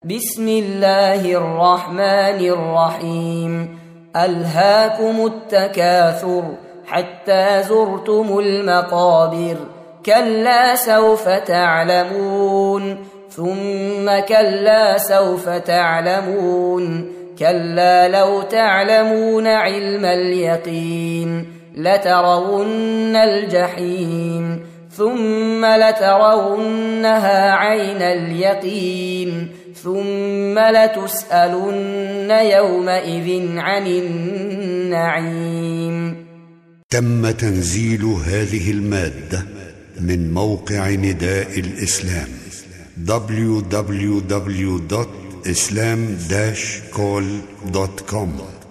بسم الله الرحمن الرحيم. ألهاكم التكاثر حتى زرتم المقابر، كلا سوف تعلمون، ثم كلا سوف تعلمون، كلا لو تعلمون علم اليقين لترون الجحيم، ثم لترونها عين اليقين، ثم لتسألن يومئذ عن النعيم. تم تنزيل هذه المادة من موقع نداء الإسلام www.islam-call.com